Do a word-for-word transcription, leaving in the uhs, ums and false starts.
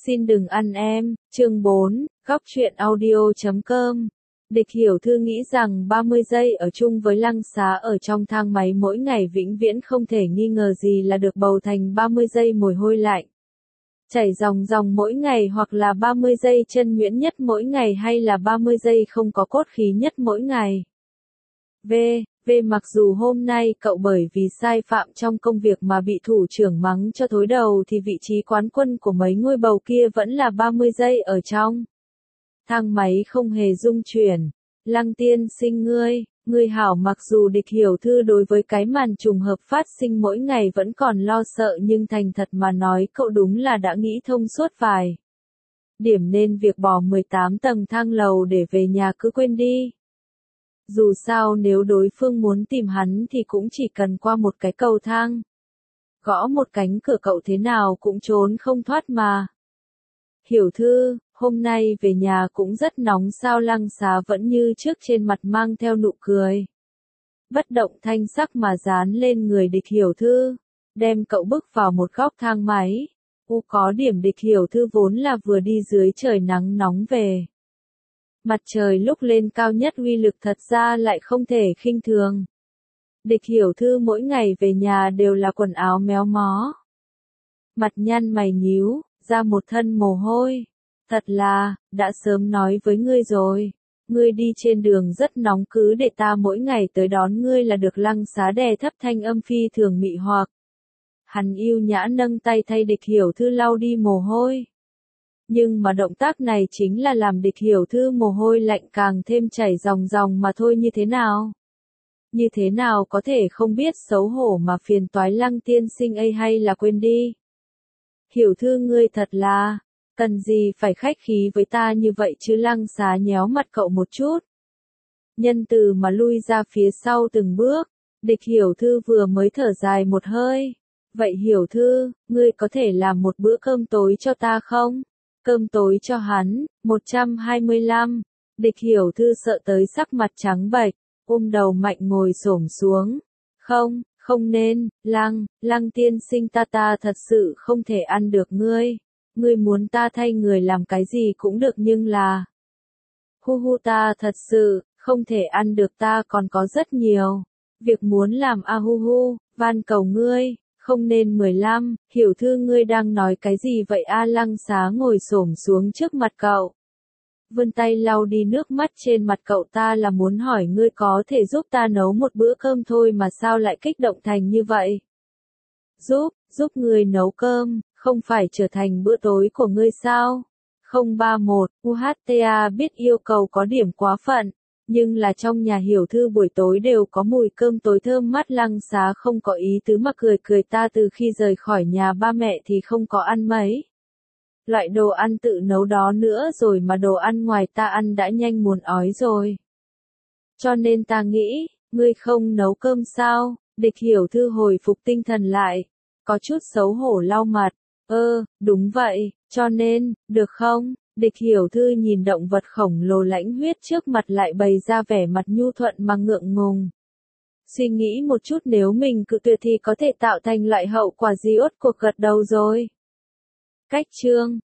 Xin đừng ăn em, chương bốn, góc truyện audio chấm com. Địch Hiểu Thư nghĩ rằng ba mươi giây ở chung với Lăng Xá ở trong thang máy mỗi ngày vĩnh viễn không thể nghi ngờ gì là được bầu thành ba mươi giây mồ hôi lạnh. Chảy ròng ròng mỗi ngày hoặc là ba mươi giây chân nhuyễn nhất mỗi ngày hay là ba mươi giây không có cốt khí nhất mỗi ngày. V. V. Mặc dù hôm nay cậu bởi vì sai phạm trong công việc mà bị thủ trưởng mắng cho thối đầu thì vị trí quán quân của mấy ngôi bầu kia vẫn là ba mươi giây ở trong thang máy không hề rung chuyển. Lăng tiên sinh ngươi, ngươi hảo. Mặc dù Địch Hiểu Thư đối với cái màn trùng hợp phát sinh mỗi ngày vẫn còn lo sợ nhưng thành thật mà nói cậu đúng là đã nghĩ thông suốt vài điểm nên việc bỏ mười tám tầng thang lầu để về nhà cứ quên đi. Dù sao nếu đối phương muốn tìm hắn thì cũng chỉ cần qua một cái cầu thang. Gõ một cánh cửa cậu thế nào cũng trốn không thoát mà. Hiểu Thư, hôm nay về nhà cũng rất nóng sao? Lăng Xá vẫn như trước trên mặt mang theo nụ cười. Bất động thanh sắc mà dán lên người Địch Hiểu Thư, đem cậu bước vào một góc thang máy. U có điểm Địch Hiểu Thư vốn là vừa đi dưới trời nắng nóng về. Mặt trời lúc lên cao nhất uy lực thật ra lại không thể khinh thường. Địch Hiểu Thư mỗi ngày về nhà đều là quần áo méo mó, mặt nhăn mày nhíu, ra một thân mồ hôi. Thật là, đã sớm nói với ngươi rồi, ngươi đi trên đường rất nóng cứ để ta mỗi ngày tới đón ngươi là được. Lăng Xá đè thấp thanh âm phi thường mị hoặc. Hắn yêu nhã nâng tay thay Địch Hiểu Thư lau đi mồ hôi. Nhưng mà động tác này chính là làm Địch Hiểu Thư mồ hôi lạnh càng thêm chảy ròng ròng mà thôi. Như thế nào? Như thế nào có thể không biết xấu hổ mà phiền toái Lăng tiên sinh ấy, hay là quên đi? Hiểu Thư ngươi thật là, cần gì phải khách khí với ta như vậy chứ? Lăng Xá nhéo mặt cậu một chút, nhân từ mà lui ra phía sau từng bước. Địch Hiểu Thư vừa mới thở dài một hơi. Vậy Hiểu Thư, ngươi có thể làm một bữa cơm tối cho ta không? Cơm tối cho hắn. Một trăm hai mươi lăm. Địch Hiểu Thư sợ tới sắc mặt trắng bệch, ôm đầu mạnh ngồi xổm xuống. Không, không nên, Lăng, Lăng tiên sinh ta ta thật sự không thể ăn được ngươi. Ngươi muốn ta thay người làm cái gì cũng được nhưng là... Hu hu ta thật sự, không thể ăn được, ta còn có rất nhiều việc muốn làm a hu hu, van cầu ngươi. Không nên. mười lăm. Hiểu Thư ngươi đang nói cái gì vậy a? Lăng Xá ngồi xổm xuống trước mặt cậu, vươn tay lau đi nước mắt trên mặt cậu. Ta là muốn hỏi ngươi có thể giúp ta nấu một bữa cơm thôi mà sao lại kích động thành như vậy? Giúp, giúp ngươi nấu cơm, không phải trở thành bữa tối của ngươi sao? Không ba mốt. u hát ta biết yêu cầu có điểm quá phận. Nhưng là trong nhà Hiểu Thư buổi tối đều có mùi cơm tối thơm mắt. Lăng Xá không có ý tứ mà cười cười. Ta từ khi rời khỏi nhà ba mẹ thì không có ăn mấy loại đồ ăn tự nấu đó nữa rồi, mà đồ ăn ngoài ta ăn đã nhanh muốn ói rồi. Cho nên ta nghĩ, ngươi không nấu cơm sao? Địch Hiểu Thư hồi phục tinh thần lại, có chút xấu hổ lau mặt. Ơ, đúng vậy, cho nên, được không? Địch Hiểu Thư nhìn động vật khổng lồ lãnh huyết trước mặt lại bày ra vẻ mặt nhu thuận mà ngượng ngùng. Suy nghĩ một chút, nếu mình cự tuyệt thì có thể tạo thành loại hậu quả gì? Ốt cuộc gật đầu rồi. Cách chương